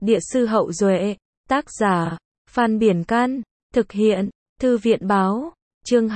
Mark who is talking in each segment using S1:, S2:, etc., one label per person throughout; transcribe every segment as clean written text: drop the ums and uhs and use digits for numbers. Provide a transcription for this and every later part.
S1: Địa sư Hậu Duệ, tác giả, Phan Biển Can, thực hiện, Thư viện Báo, chương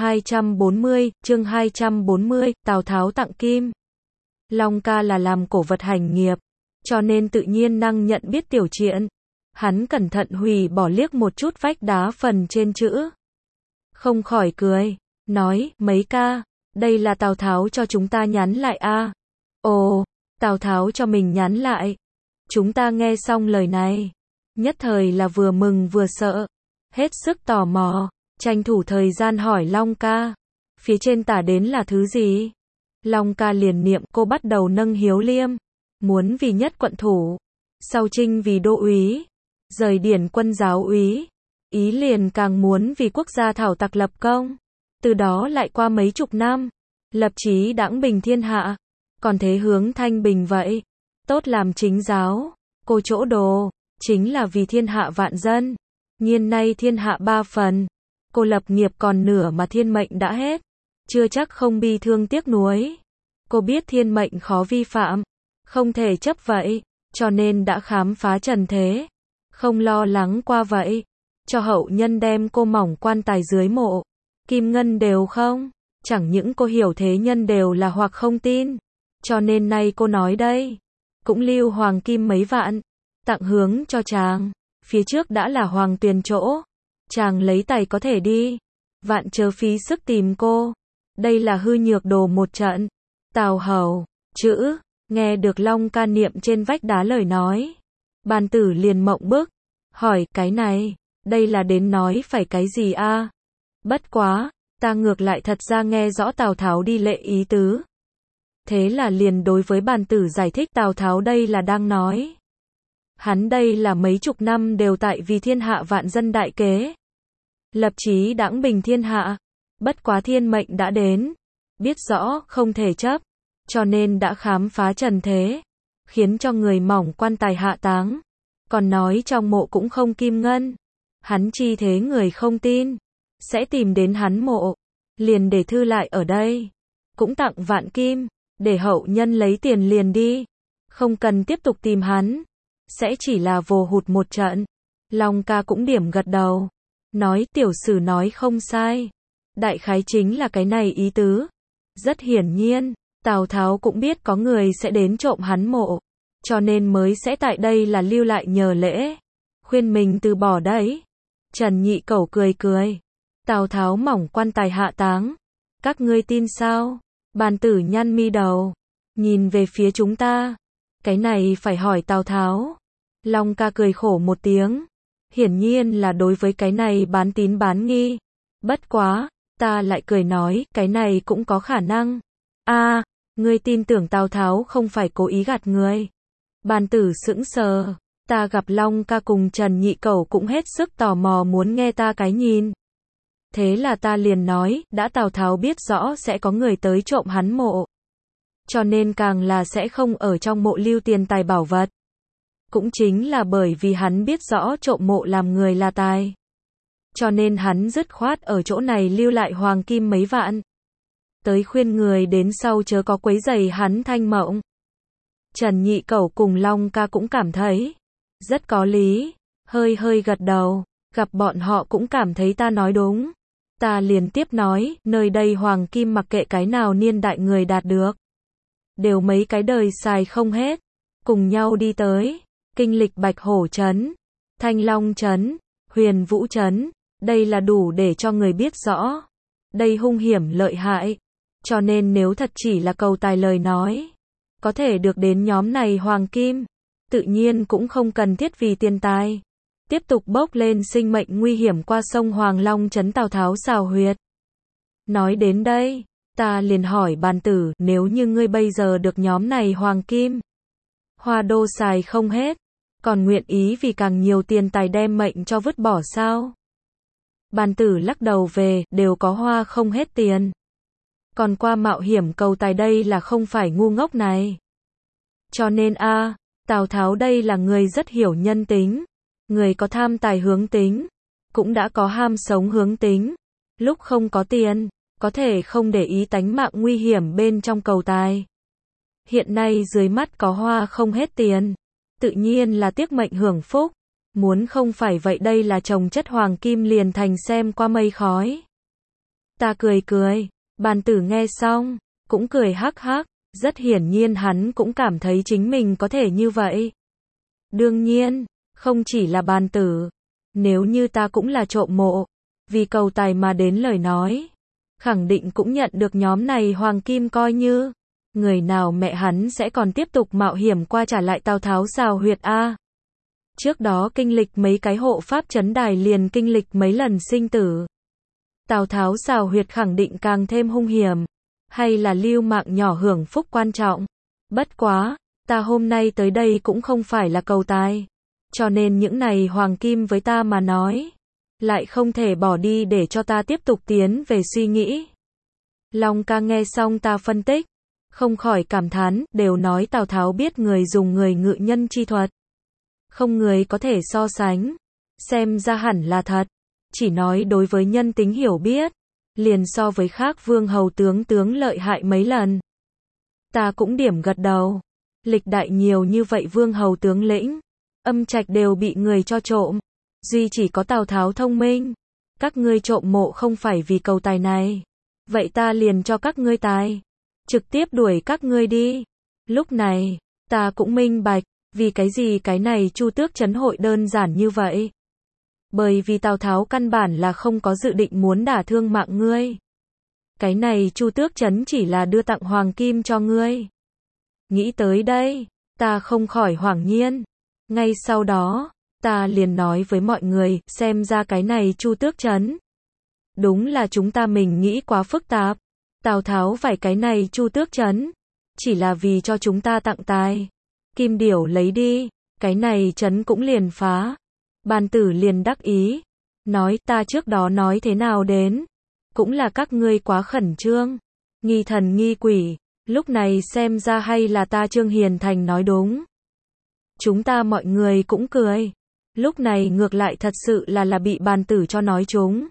S1: 240, Tào Tháo tặng kim. Long Ca là làm cổ vật hành nghiệp, cho nên tự nhiên năng nhận biết tiểu triện. Hắn cẩn thận hủy bỏ liếc một chút vách đá phần trên chữ. Không khỏi cười, nói, mấy ca, đây là Tào Tháo cho chúng ta nhắn lại a. Ồ, Tào Tháo cho mình nhắn lại. Chúng ta nghe xong lời này, nhất thời là vừa mừng vừa sợ, hết sức tò mò, tranh thủ thời gian hỏi Long Ca, phía trên tả đến là thứ gì? Long Ca liền niệm, cô bắt đầu nâng hiếu liêm, muốn vì nhất quận thủ, sau trinh vì đô úy, rời điển quân giáo úy, ý liền càng muốn vì quốc gia thảo tặc lập công, từ đó lại qua mấy chục năm, lập chí đãng bình thiên hạ, còn thế hướng thanh bình vậy, tốt làm chính giáo, cô chỗ đồ, chính là vì thiên hạ vạn dân, nhiên nay thiên hạ ba phần, cô lập nghiệp còn nửa mà thiên mệnh đã hết, chưa chắc không bi thương tiếc nuối, cô biết thiên mệnh khó vi phạm, không thể chấp vậy, cho nên đã khám phá trần thế, không lo lắng qua vậy, cho hậu nhân đem cô mỏng quan tài dưới mộ, kim ngân đều không, chẳng những cô hiểu thế nhân đều là hoặc không tin, cho nên nay cô nói đây, cũng lưu hoàng kim mấy vạn, tặng hướng cho chàng, phía trước đã là hoàng tuyền chỗ, chàng lấy tài có thể đi, vạn chớ phí sức tìm cô, đây là hư nhược đồ một trận, Tào Hầu, chữ, nghe được Long Ca niệm trên vách đá lời nói, bàn tử liền mộng bức, hỏi cái này, đây là đến nói phải cái gì a? Bất quá, ta ngược lại thật ra nghe rõ Tào Tháo đi lệ ý tứ. Thế là liền đối với bàn tử giải thích Tào Tháo đây là đang nói. Hắn đây là mấy chục năm đều tại vì thiên hạ vạn dân đại kế. Lập chí đãng bình thiên hạ, bất quá thiên mệnh đã đến, biết rõ không thể chấp, cho nên đã khám phá trần thế, khiến cho người mỏng quan tài hạ táng, còn nói trong mộ cũng không kim ngân. Hắn chi thế người không tin, sẽ tìm đến hắn mộ, liền để thư lại ở đây, cũng tặng vạn kim, để hậu nhân lấy tiền liền đi, không cần tiếp tục tìm hắn, sẽ chỉ là vồ hụt một trận. Long Ca cũng điểm gật đầu, nói tiểu sử nói không sai, đại khái chính là cái này ý tứ. Rất hiển nhiên, Tào Tháo cũng biết có người sẽ đến trộm hắn mộ, cho nên mới sẽ tại đây là lưu lại nhờ lễ, khuyên mình từ bỏ đấy. Trần Nhị Cẩu cười cười, Tào Tháo mỏng quan tài hạ táng, các ngươi tin sao? Bàn tử nhăn mi đầu, nhìn về phía chúng ta, cái này phải hỏi Tào Tháo. Long Ca cười khổ một tiếng, hiển nhiên là đối với cái này bán tín bán nghi, bất quá, ta lại cười nói, cái này cũng có khả năng. A, ngươi tin tưởng Tào Tháo không phải cố ý gạt người. Bàn tử sững sờ, ta gặp Long Ca cùng Trần Nhị Cẩu cũng hết sức tò mò muốn nghe ta cái nhìn. Thế là ta liền nói, đã Tào Tháo biết rõ sẽ có người tới trộm hắn mộ, cho nên càng là sẽ không ở trong mộ lưu tiền tài bảo vật. Cũng chính là bởi vì hắn biết rõ trộm mộ làm người là tài, cho nên hắn dứt khoát ở chỗ này lưu lại hoàng kim mấy vạn, tới khuyên người đến sau chớ có quấy rầy hắn thanh mộng. Trần Nhị Cẩu cùng Long Ca cũng cảm thấy rất có lý, hơi hơi gật đầu, gặp bọn họ cũng cảm thấy ta nói đúng. Ta liền tiếp nói, nơi đây hoàng kim mặc kệ cái nào niên đại người đạt được, đều mấy cái đời xài không hết, cùng nhau đi tới, kinh lịch Bạch Hổ Trấn, Thanh Long Trấn, Huyền Vũ Trấn, đây là đủ để cho người biết rõ, đây hung hiểm lợi hại, cho nên nếu thật chỉ là cầu tài lời nói, có thể được đến nhóm này hoàng kim, tự nhiên cũng không cần thiết vì tiền tài, tiếp tục bốc lên sinh mệnh nguy hiểm qua sông Hoàng Long trấn Tào Tháo xào huyệt. Nói đến đây, ta liền hỏi bàn tử, nếu như ngươi bây giờ được nhóm này hoàng kim, hoa đô xài không hết, còn nguyện ý vì càng nhiều tiền tài đem mệnh cho vứt bỏ sao? Bàn tử lắc đầu về, đều có hoa không hết tiền. Còn qua mạo hiểm cầu tài đây là không phải ngu ngốc này. Cho nên Tào Tháo đây là người rất hiểu nhân tính. Người có tham tài hướng tính, cũng đã có ham sống hướng tính. Lúc không có tiền, có thể không để ý tánh mạng nguy hiểm bên trong cầu tài. Hiện nay dưới mắt có hoa không hết tiền, tự nhiên là tiếc mệnh hưởng phúc. Muốn không phải vậy đây là chồng chất hoàng kim liền thành xem qua mây khói. Ta cười cười, bàn tử nghe xong, cũng cười hắc hắc, rất hiển nhiên hắn cũng cảm thấy chính mình có thể như vậy. Đương nhiên, không chỉ là bàn tử, nếu như ta cũng là trộm mộ, vì cầu tài mà đến lời nói, khẳng định cũng nhận được nhóm này hoàng kim coi như, người nào mẹ hắn sẽ còn tiếp tục mạo hiểm qua trả lại Tào Tháo xào huyệt a. Trước đó kinh lịch mấy cái hộ pháp trấn đài liền kinh lịch mấy lần sinh tử. Tào Tháo xào huyệt khẳng định càng thêm hung hiểm, hay là lưu mạng nhỏ hưởng phúc quan trọng. Bất quá, ta hôm nay tới đây cũng không phải là cầu tài, cho nên những này hoàng kim với ta mà nói, lại không thể bỏ đi để cho ta tiếp tục tiến về suy nghĩ. Long ca nghe xong ta phân tích, không khỏi cảm thán, đều nói Tào Tháo biết người dùng người ngự nhân chi thuật. Không người có thể so sánh, xem ra hẳn là thật, chỉ nói đối với nhân tính hiểu biết, liền so với khác vương hầu tướng lợi hại mấy lần. Ta cũng điểm gật đầu, lịch đại nhiều như vậy vương hầu tướng lĩnh, âm trạch đều bị người cho trộm, duy chỉ có Tào Tháo thông minh, các ngươi trộm mộ không phải vì cầu tài này, vậy ta liền cho các ngươi tài, trực tiếp đuổi các ngươi đi. Lúc này, ta cũng minh bạch, vì cái gì cái này Chu Tước trấn hội đơn giản như vậy. Bởi vì Tào Tháo căn bản là không có dự định muốn đả thương mạng ngươi. Cái này Chu Tước trấn chỉ là đưa tặng hoàng kim cho ngươi. Nghĩ tới đây, ta không khỏi hoảng nhiên. Ngay sau đó, ta liền nói với mọi người, xem ra cái này Chu Tước trấn. Đúng là chúng ta mình nghĩ quá phức tạp. Tào Tháo phải cái này Chu Tước trấn, chỉ là vì cho chúng ta tặng tài. Kim Điểu lấy đi, cái này trấn cũng liền phá. Bàn tử liền đắc ý, nói ta trước đó nói thế nào đến, cũng là các ngươi quá khẩn trương, nghi thần nghi quỷ, lúc này xem ra hay là ta Trương Hiền Thành nói đúng. Chúng ta mọi người cũng cười, lúc này ngược lại thật sự là bị bàn tử cho nói chúng.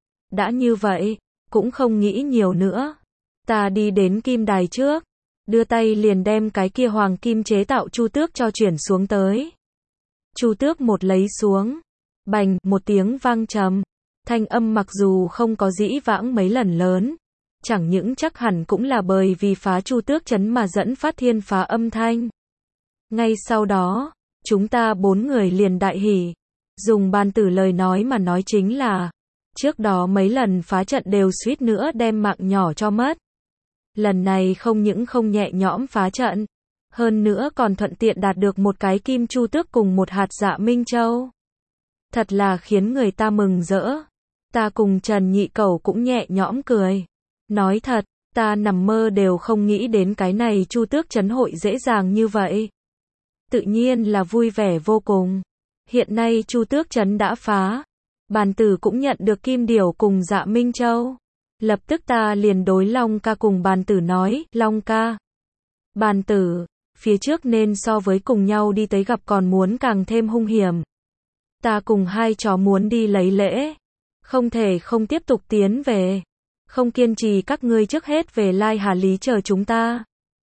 S1: Đã như vậy, cũng không nghĩ nhiều nữa, ta đi đến kim đài trước, đưa tay liền đem cái kia hoàng kim chế tạo Chu Tước cho chuyển xuống tới. Chu Tước một lấy xuống, bành, một tiếng vang trầm, thanh âm mặc dù không có dĩ vãng mấy lần lớn, chẳng những chắc hẳn cũng là bởi vì phá Chu Tước trấn mà dẫn phát thiên phá âm thanh. Ngay sau đó, chúng ta 4 người liền đại hỉ, dùng bàn tử lời nói mà nói chính là, trước đó mấy lần phá trận đều suýt nữa đem mạng nhỏ cho mất. Lần này không những không nhẹ nhõm phá trận, hơn nữa còn thuận tiện đạt được một cái kim Chu Tước cùng một hạt Dạ Minh Châu. Thật là khiến người ta mừng rỡ. Ta cùng Trần Nhị Cẩu cũng nhẹ nhõm cười. Nói thật, ta nằm mơ đều không nghĩ đến cái này Chu Tước trấn hội dễ dàng như vậy. Tự nhiên là vui vẻ vô cùng. Hiện nay Chu Tước trấn đã phá. Bàn tử cũng nhận được Kim Điểu cùng Dạ Minh Châu. Lập tức ta liền đối Long ca cùng bàn tử nói, Long ca, bàn tử, phía trước nên so với cùng nhau đi tới gặp còn muốn càng thêm hung hiểm. Ta cùng hai chó muốn đi lấy lễ, không thể không tiếp tục tiến về, không kiên trì các ngươi trước hết về Lai Hà Lý chờ chúng ta.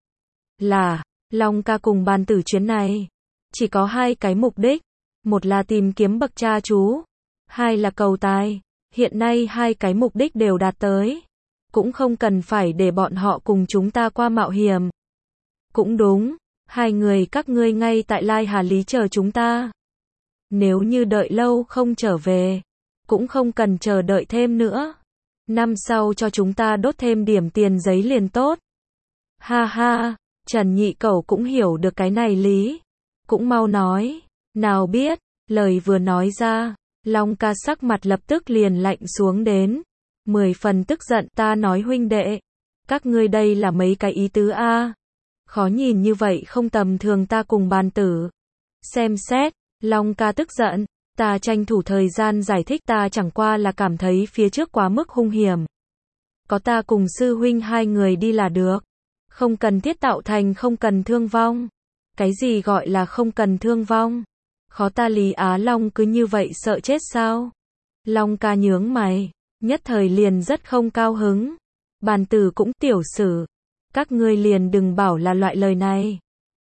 S1: Là, Long ca cùng bàn tử chuyến này, chỉ có 2 cái mục đích, một là tìm kiếm bậc cha chú, 2 là cầu tài. Hiện nay 2 cái mục đích đều đạt tới, cũng không cần phải để bọn họ cùng chúng ta qua mạo hiểm. Cũng đúng, 2 người các ngươi ngay tại Lai Hà Lý chờ chúng ta. Nếu như đợi lâu không trở về, cũng không cần chờ đợi thêm nữa. Năm sau cho chúng ta đốt thêm điểm tiền giấy liền tốt. Ha ha, Trần Nhị Cẩu cũng hiểu được cái này lý, cũng mau nói, nào biết, lời vừa nói ra, Long ca sắc mặt lập tức liền lạnh xuống đến, 10 phần tức giận, ta nói huynh đệ, các ngươi đây là mấy cái ý tứ a? Khó nhìn như vậy không tầm thường ta cùng bàn tử. Xem xét, Long ca tức giận, ta tranh thủ thời gian giải thích ta chẳng qua là cảm thấy phía trước quá mức hung hiểm. Có ta cùng sư huynh 2 người đi là được, không cần thiết tạo thành không cần thương vong. Cái gì gọi là không cần thương vong? Khó ta Lý Á Long cứ như vậy sợ chết sao? Long ca nhướng mày, nhất thời liền rất không cao hứng. Bàn tử cũng tiểu sử, các ngươi liền đừng bảo là loại lời này.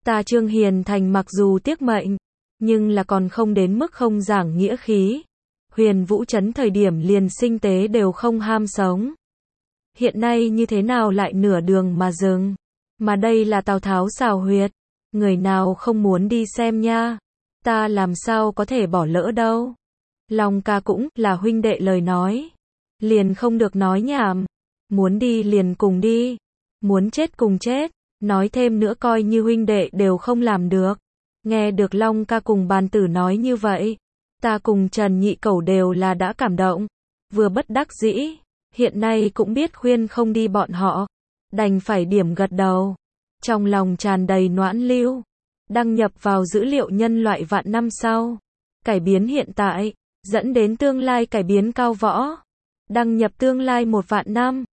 S1: Ta Trương Hiền Thành mặc dù tiếc mệnh, nhưng là còn không đến mức không giảng nghĩa khí. Huyền Vũ Trấn thời điểm liền sinh tế đều không ham sống. Hiện nay như thế nào lại nửa đường mà dừng? Mà đây là Tào Tháo xào huyệt. Người nào không muốn đi xem nha. Ta làm sao có thể bỏ lỡ đâu. Long ca cũng là huynh đệ lời nói. Liền không được nói nhảm. Muốn đi liền cùng đi. Muốn chết cùng chết. Nói thêm nữa coi như huynh đệ đều không làm được. Nghe được Long ca cùng bàn tử nói như vậy. Ta cùng Trần Nhị Cẩu đều là đã cảm động. Vừa bất đắc dĩ. Hiện nay cũng biết khuyên không đi bọn họ. Đành phải điểm gật đầu. Trong lòng tràn đầy noãn lưu. Đăng nhập vào dữ liệu nhân loại vạn năm sau. Cải biến hiện tại. Dẫn đến tương lai cải biến cao võ. Đăng nhập tương lai 1 vạn năm.